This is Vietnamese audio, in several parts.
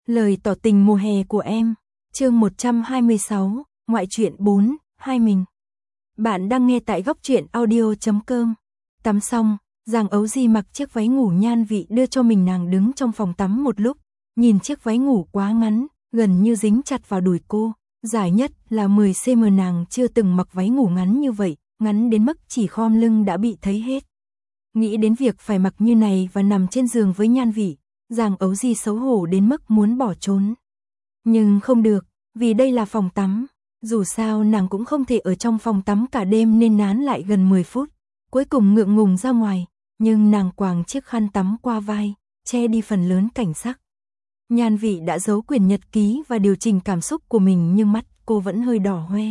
Lời tỏ tình mùa hè của em, chương 126, ngoại truyện 4, hai mình. Bạn đang nghe tại goctruyện.audio.com. Tắm xong, Giang Ấu Di mặc chiếc váy ngủ Nhan Vị đưa cho mình, nàng đứng trong phòng tắm một lúc, nhìn chiếc váy ngủ quá ngắn, gần như dính chặt vào đùi cô, dài nhất là 10cm, nàng chưa từng mặc váy ngủ ngắn như vậy, ngắn đến mức chỉ khom lưng đã bị thấy hết. Nghĩ đến việc phải mặc như này và nằm trên giường với Nhan Vị, Giang Ấu Di xấu hổ đến mức muốn bỏ trốn. Nhưng không được, vì đây là phòng tắm, dù sao nàng cũng không thể ở trong phòng tắm cả đêm nên nán lại gần 10 phút, cuối cùng ngượng ngùng ra ngoài, nhưng nàng quàng chiếc khăn tắm qua vai, che đi phần lớn cảnh sắc. Nhan Vị đã giấu quyển nhật ký và điều chỉnh cảm xúc của mình nhưng mắt cô vẫn hơi đỏ hoe.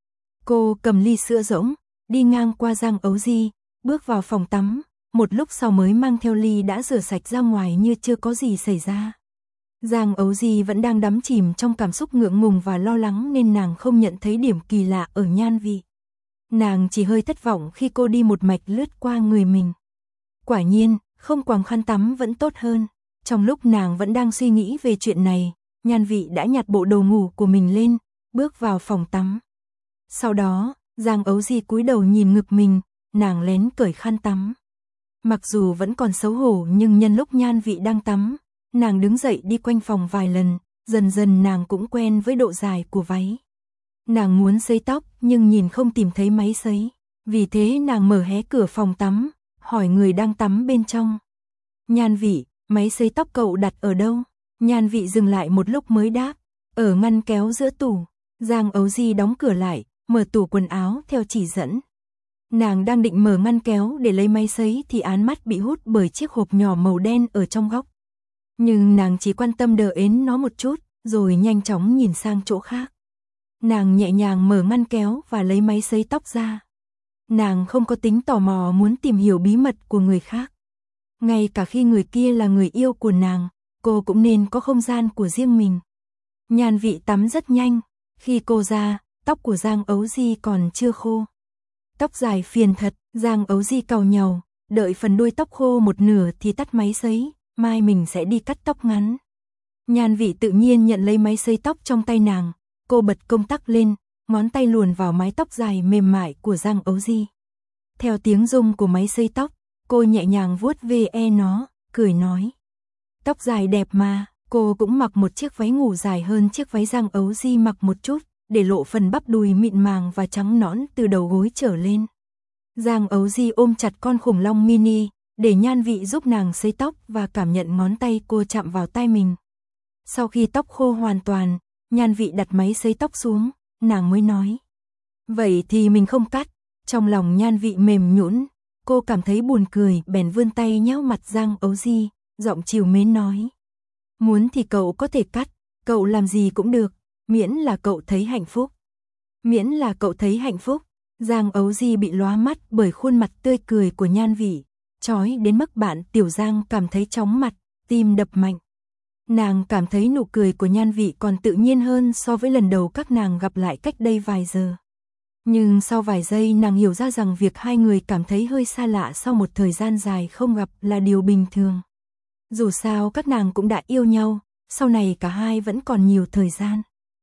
Cô cầm ly sữa rỗng, đi ngang qua Giang Ấu Di, bước vào phòng tắm, một lúc sau mới mang theo ly đã rửa sạch ra ngoài như chưa có gì xảy ra. Giang Ấu Di vẫn đang đắm chìm trong cảm xúc ngượng ngùng và lo lắng nên nàng không nhận thấy điểm kỳ lạ ở Nhan Vị. Nàng chỉ hơi thất vọng khi cô đi một mạch lướt qua người mình. Quả nhiên, không quàng khăn tắm vẫn tốt hơn. Trong lúc nàng vẫn đang suy nghĩ về chuyện này, Nhan Vị đã nhặt bộ đồ ngủ của mình lên, bước vào phòng tắm. Sau đó, Giang Ấu Di cúi đầu nhìn ngực mình, nàng lén cởi khăn tắm. Mặc dù vẫn còn xấu hổ nhưng nhân lúc Nhan Vị đang tắm, nàng đứng dậy đi quanh phòng vài lần, dần dần nàng cũng quen với độ dài của váy. Nàng muốn sấy tóc nhưng nhìn không tìm thấy máy sấy, vì thế nàng mở hé cửa phòng tắm, hỏi người đang tắm bên trong. Nhan Vị, máy sấy tóc cậu đặt ở đâu? Nhan Vị dừng lại một lúc mới đáp, ở ngăn kéo giữa tủ. Giang Ấu Di đóng cửa lại, mở tủ quần áo theo chỉ dẫn. Nàng đang định mở ngăn kéo để lấy máy sấy thì án mắt bị hút bởi chiếc hộp nhỏ màu đen ở trong góc. Nhưng nàng chỉ quan tâm đờ ến nó một chút, rồi nhanh chóng nhìn sang chỗ khác. Nàng nhẹ nhàng mở ngăn kéo và lấy máy sấy tóc ra. Nàng không có tính tò mò muốn tìm hiểu bí mật của người khác. Ngay cả khi người kia là người yêu của nàng, cô cũng nên có không gian của riêng mình. Nhan Vị tắm rất nhanh, khi cô ra, tóc của Giang Ấu Di còn chưa khô. Tóc dài phiền thật, Giang Ấu Di cau nhàu, đợi phần đuôi tóc khô một nửa thì tắt máy sấy, mai mình sẽ đi cắt tóc ngắn. Nhan Vị tự nhiên nhận lấy máy sấy tóc trong tay nàng, cô bật công tắc lên, ngón tay luồn vào mái tóc dài mềm mại của Giang Ấu Di. Theo tiếng rung của máy sấy tóc, cô nhẹ nhàng vuốt ve nó, cười nói. Tóc dài đẹp mà, cô cũng mặc một chiếc váy ngủ dài hơn chiếc váy Giang Ấu Di mặc một chút, để lộ phần bắp đùi mịn màng và trắng nõn từ đầu gối trở lên. Giang Ấu Di ôm chặt con khủng long mini, để Nhan Vị giúp nàng sấy tóc và cảm nhận ngón tay cô chạm vào tai mình. Sau khi tóc khô hoàn toàn, Nhan Vị đặt máy sấy tóc xuống, nàng mới nói. Vậy thì mình không cắt. Trong lòng Nhan Vị mềm nhũn, cô cảm thấy buồn cười bèn vươn tay nhéo mặt Giang Ấu Di, giọng trìu mến nói. Muốn thì cậu có thể cắt, cậu làm gì cũng được, miễn là cậu thấy hạnh phúc. Miễn là cậu thấy hạnh phúc. Giang Ấu Di bị lóa mắt bởi khuôn mặt tươi cười của Nhan Vị, chói đến mức bạn Tiểu Giang cảm thấy chóng mặt, tim đập mạnh. Nàng cảm thấy nụ cười của Nhan Vị còn tự nhiên hơn so với lần đầu các nàng gặp lại cách đây vài giờ. Nhưng sau vài giây nàng hiểu ra rằng việc hai người cảm thấy hơi xa lạ sau một thời gian dài không gặp là điều bình thường. Dù sao các nàng cũng đã yêu nhau, sau này cả hai vẫn còn nhiều thời gian.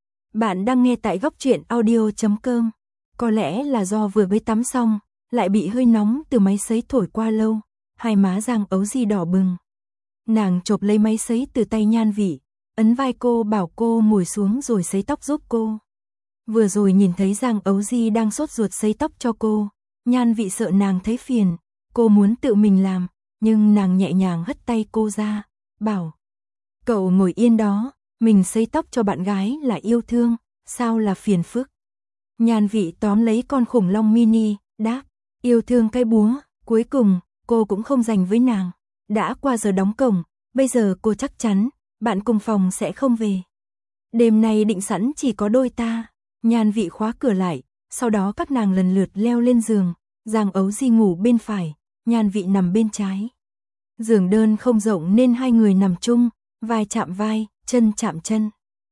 Bạn đang nghe tại goctruyện.audio.com. Có lẽ là do vừa mới tắm xong, lại bị hơi nóng từ máy sấy thổi qua lâu, hai má Giang Ấu Di đỏ bừng. Nàng chộp lấy máy sấy từ tay Nhan Vị, ấn vai cô bảo cô ngồi xuống rồi sấy tóc giúp cô. Vừa rồi nhìn thấy Giang Ấu Di đang sốt ruột sấy tóc cho cô, Nhan Vị sợ nàng thấy phiền, cô muốn tự mình làm, nhưng nàng nhẹ nhàng hất tay cô ra, bảo. Cậu ngồi yên đó, mình sấy tóc cho bạn gái là yêu thương, sao là phiền phức. Nhan Vị tóm lấy con khủng long mini, đáp, yêu thương cái búa, cuối cùng, cô cũng không dành với nàng. Đã qua giờ đóng cổng, bây giờ cô chắc chắn, bạn cùng phòng sẽ không về. Đêm nay định sẵn chỉ có đôi ta. Nhan Vị khóa cửa lại, sau đó các nàng lần lượt leo lên giường, Giang Ấu Di ngủ bên phải, Nhan Vị nằm bên trái. Giường đơn không rộng nên hai người nằm chung, vai chạm vai, chân chạm chân.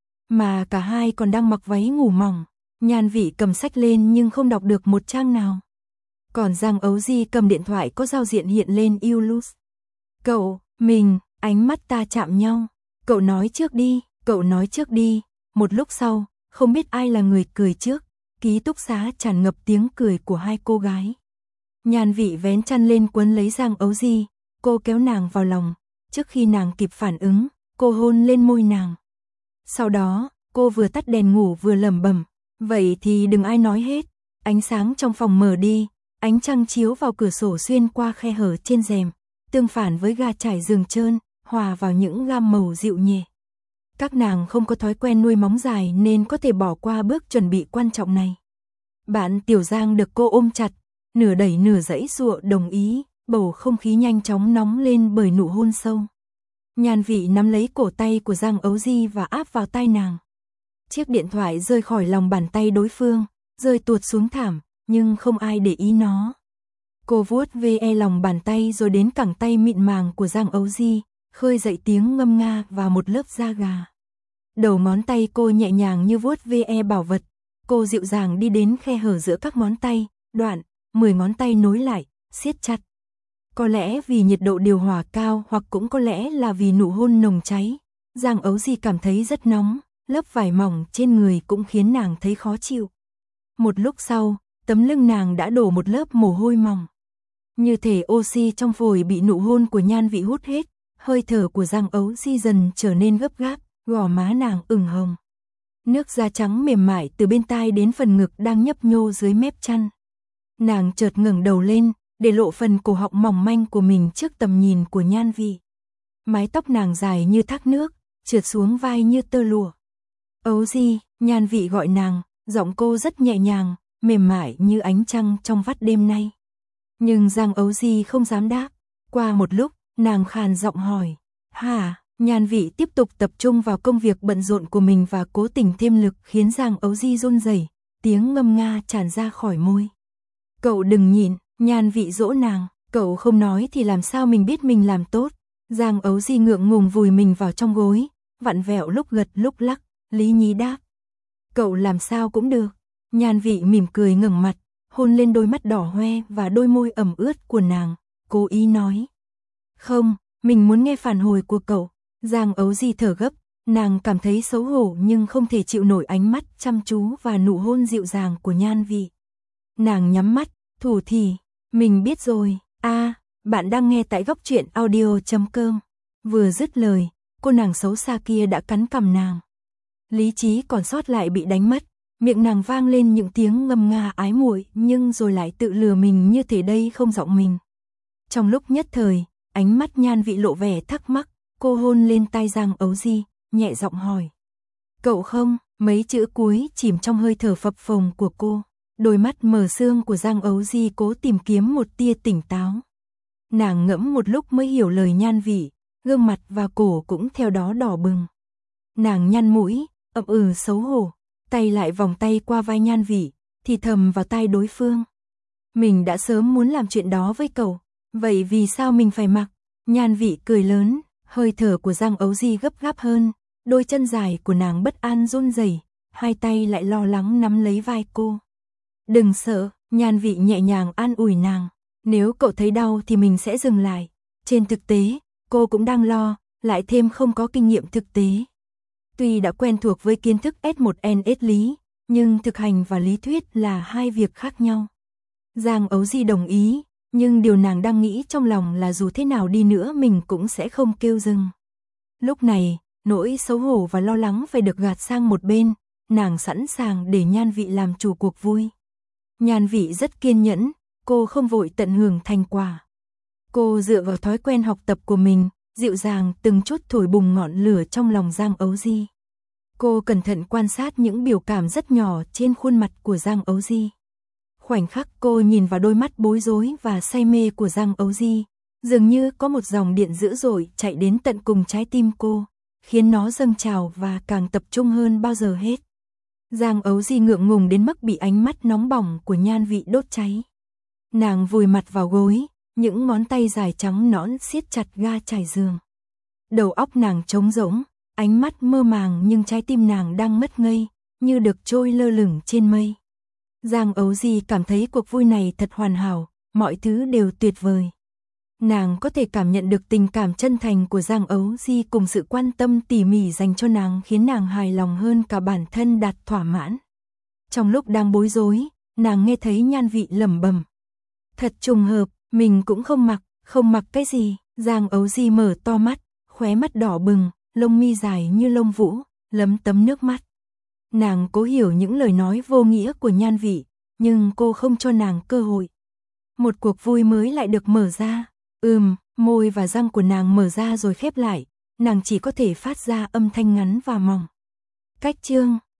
Mà cả hai còn đang mặc váy ngủ mỏng, Nhan Vị cầm sách lên nhưng không đọc được một trang nào. Còn Giang Ấu Di cầm điện thoại có giao diện hiện lên You Lose. Cậu, mình, ánh mắt ta chạm nhau. Cậu nói trước đi, Cậu nói trước đi. Một lúc sau, không biết ai là người cười trước, ký túc xá tràn ngập tiếng cười của hai cô gái. Nhan Vị vén chăn lên quấn lấy Giang Ấu Di, cô kéo nàng vào lòng, trước khi nàng kịp phản ứng, cô hôn lên môi nàng. Sau đó, cô vừa tắt đèn ngủ vừa lẩm bẩm, vậy thì đừng ai nói hết. Ánh sáng trong phòng mở đi, ánh trăng chiếu vào cửa sổ xuyên qua khe hở trên rèm, tương phản với ga trải giường trơn, hòa vào những gam màu dịu nhẹ. Các nàng không có thói quen nuôi móng dài nên có thể bỏ qua bước chuẩn bị quan trọng này. Bạn Tiểu Giang được cô ôm chặt, nửa đẩy nửa giãy giụa đồng ý, bầu không khí nhanh chóng nóng lên bởi nụ hôn sâu. Nhan Vị nắm lấy cổ tay của Giang Ấu Di và áp vào tai nàng. Chiếc điện thoại rơi khỏi lòng bàn tay đối phương, rơi tuột xuống thảm, nhưng không ai để ý nó. Cô vuốt ve lòng bàn tay rồi đến cẳng tay mịn màng của Giang Ấu Di, khơi dậy tiếng ngâm nga và một lớp da gà. Đầu ngón tay cô nhẹ nhàng như vuốt ve bảo vật, cô dịu dàng đi đến khe hở giữa các ngón tay, đoạn, 10 ngón tay nối lại, siết chặt. Có lẽ vì nhiệt độ điều hòa cao hoặc cũng có lẽ là vì nụ hôn nồng cháy, Giang Ấu Di cảm thấy rất nóng, lớp vải mỏng trên người cũng khiến nàng thấy khó chịu. Một lúc sau, tấm lưng nàng đã đổ một lớp mồ hôi mỏng. Như thể oxy trong phổi bị nụ hôn của Nhan Vị hút hết, hơi thở của Giang Ấu Di dần trở nên gấp gáp, gò má nàng ửng hồng. Nước da trắng mềm mại từ bên tai đến phần ngực đang nhấp nhô dưới mép chăn. Nàng chợt ngẩng đầu lên, để lộ phần cổ họng mỏng manh của mình trước tầm nhìn của Nhan Vị. Mái tóc nàng dài như thác nước, trượt xuống vai như tơ lụa. Ấu Di, Nhan Vị gọi nàng, giọng cô rất nhẹ nhàng, mềm mại như ánh trăng trong vắt đêm nay. Nhưng Giang Ấu Di không dám đáp. Qua một lúc, nàng khàn giọng hỏi, hả? Nhan Vị tiếp tục tập trung vào công việc bận rộn của mình và cố tình thêm lực khiến Giang Ấu Di run rẩy, tiếng ngâm nga tràn ra khỏi môi. Cậu đừng nhịn, Nhan Vị dỗ nàng, cậu không nói thì làm sao mình biết mình làm tốt. Giang Ấu Di ngượng ngùng vùi mình vào trong gối, vặn vẹo lúc gật lúc lắc, lý nhí đáp. Cậu làm sao cũng được. Nhan Vị mỉm cười ngẩng mặt, hôn lên đôi mắt đỏ hoe và đôi môi ẩm ướt của nàng, cố ý nói. Không, mình muốn nghe phản hồi của cậu. Giang Ấu Di thở gấp, nàng cảm thấy xấu hổ nhưng không thể chịu nổi ánh mắt chăm chú và nụ hôn dịu dàng của Nhan Vị. Nàng nhắm mắt, thủ thỉ, mình biết rồi. Bạn đang nghe tại góc truyện audio.com. Vừa dứt lời, cô nàng xấu xa kia đã cắn cằm nàng. Lý trí còn sót lại bị đánh mất, miệng nàng vang lên những tiếng ngâm nga ái muội nhưng rồi lại tự lừa mình như thể đây không giọng mình. Trong lúc nhất thời, ánh mắt Nhan Vị lộ vẻ thắc mắc, cô hôn lên tai Giang Ấu Di, nhẹ giọng hỏi. Cậu không? Mấy chữ cuối chìm trong hơi thở phập phồng của cô. Đôi mắt mờ sương của Giang Ấu Di cố tìm kiếm một tia tỉnh táo. Nàng ngẫm một lúc mới hiểu lời Nhan Vị, gương mặt và cổ cũng theo đó đỏ bừng. Nàng nhăn mũi, ậm xấu hổ, tay lại vòng tay qua vai Nhan Vị, thì thầm vào tai đối phương. Mình đã sớm muốn làm chuyện đó với cậu, vậy vì sao mình phải mặc? Nhan Vị cười lớn, hơi thở của Giang Ấu Di gấp gáp hơn, đôi chân dài của nàng bất an run rẩy, hai tay lại lo lắng nắm lấy vai cô. Đừng sợ, Nhan Vị nhẹ nhàng an ủi nàng, nếu cậu thấy đau thì mình sẽ dừng lại. Trên thực tế, cô cũng đang lo, lại thêm không có kinh nghiệm thực tế. Tuy đã quen thuộc với kiến thức S1NS lý, nhưng thực hành và lý thuyết là hai việc khác nhau. Giang Ấu Di đồng ý, nhưng điều nàng đang nghĩ trong lòng là dù thế nào đi nữa mình cũng sẽ không kêu dừng. Lúc này, nỗi xấu hổ và lo lắng phải được gạt sang một bên, nàng sẵn sàng để Nhan Vị làm chủ cuộc vui. Nhan Vị rất kiên nhẫn, cô không vội tận hưởng thành quả. Cô dựa vào thói quen học tập của mình, dịu dàng từng chút thổi bùng ngọn lửa trong lòng Giang Ấu Di. Cô cẩn thận quan sát những biểu cảm rất nhỏ trên khuôn mặt của Giang Ấu Di. Khoảnh khắc cô nhìn vào đôi mắt bối rối và say mê của Giang Ấu Di, dường như có một dòng điện dữ dội chạy đến tận cùng trái tim cô, khiến nó dâng trào và càng tập trung hơn bao giờ hết. Giang Ấu Di ngượng ngùng đến mức bị ánh mắt nóng bỏng của Nhan Vị đốt cháy. Nàng vùi mặt vào gối, những ngón tay dài trắng nõn siết chặt ga trải giường. Đầu óc nàng trống rỗng, ánh mắt mơ màng nhưng trái tim nàng đang mất ngây, như được trôi lơ lửng trên mây. Giang Ấu Di cảm thấy cuộc vui này thật hoàn hảo, mọi thứ đều tuyệt vời. Nàng có thể cảm nhận được tình cảm chân thành của Giang Ấu Di cùng sự quan tâm tỉ mỉ dành cho nàng khiến nàng hài lòng hơn cả bản thân đạt thỏa mãn. Trong lúc đang bối rối, nàng nghe thấy Nhan Vị lẩm bẩm. Thật trùng hợp, mình cũng không mặc cái gì. Giang Ấu Di mở to mắt, khóe mắt đỏ bừng, lông mi dài như lông vũ, lấm tấm nước mắt. Nàng cố hiểu những lời nói vô nghĩa của Nhan Vị, nhưng cô không cho nàng cơ hội. Một cuộc vui mới lại được mở ra. Môi và răng của nàng mở ra rồi khép lại, nàng chỉ có thể phát ra âm thanh ngắn và mỏng. Cách chương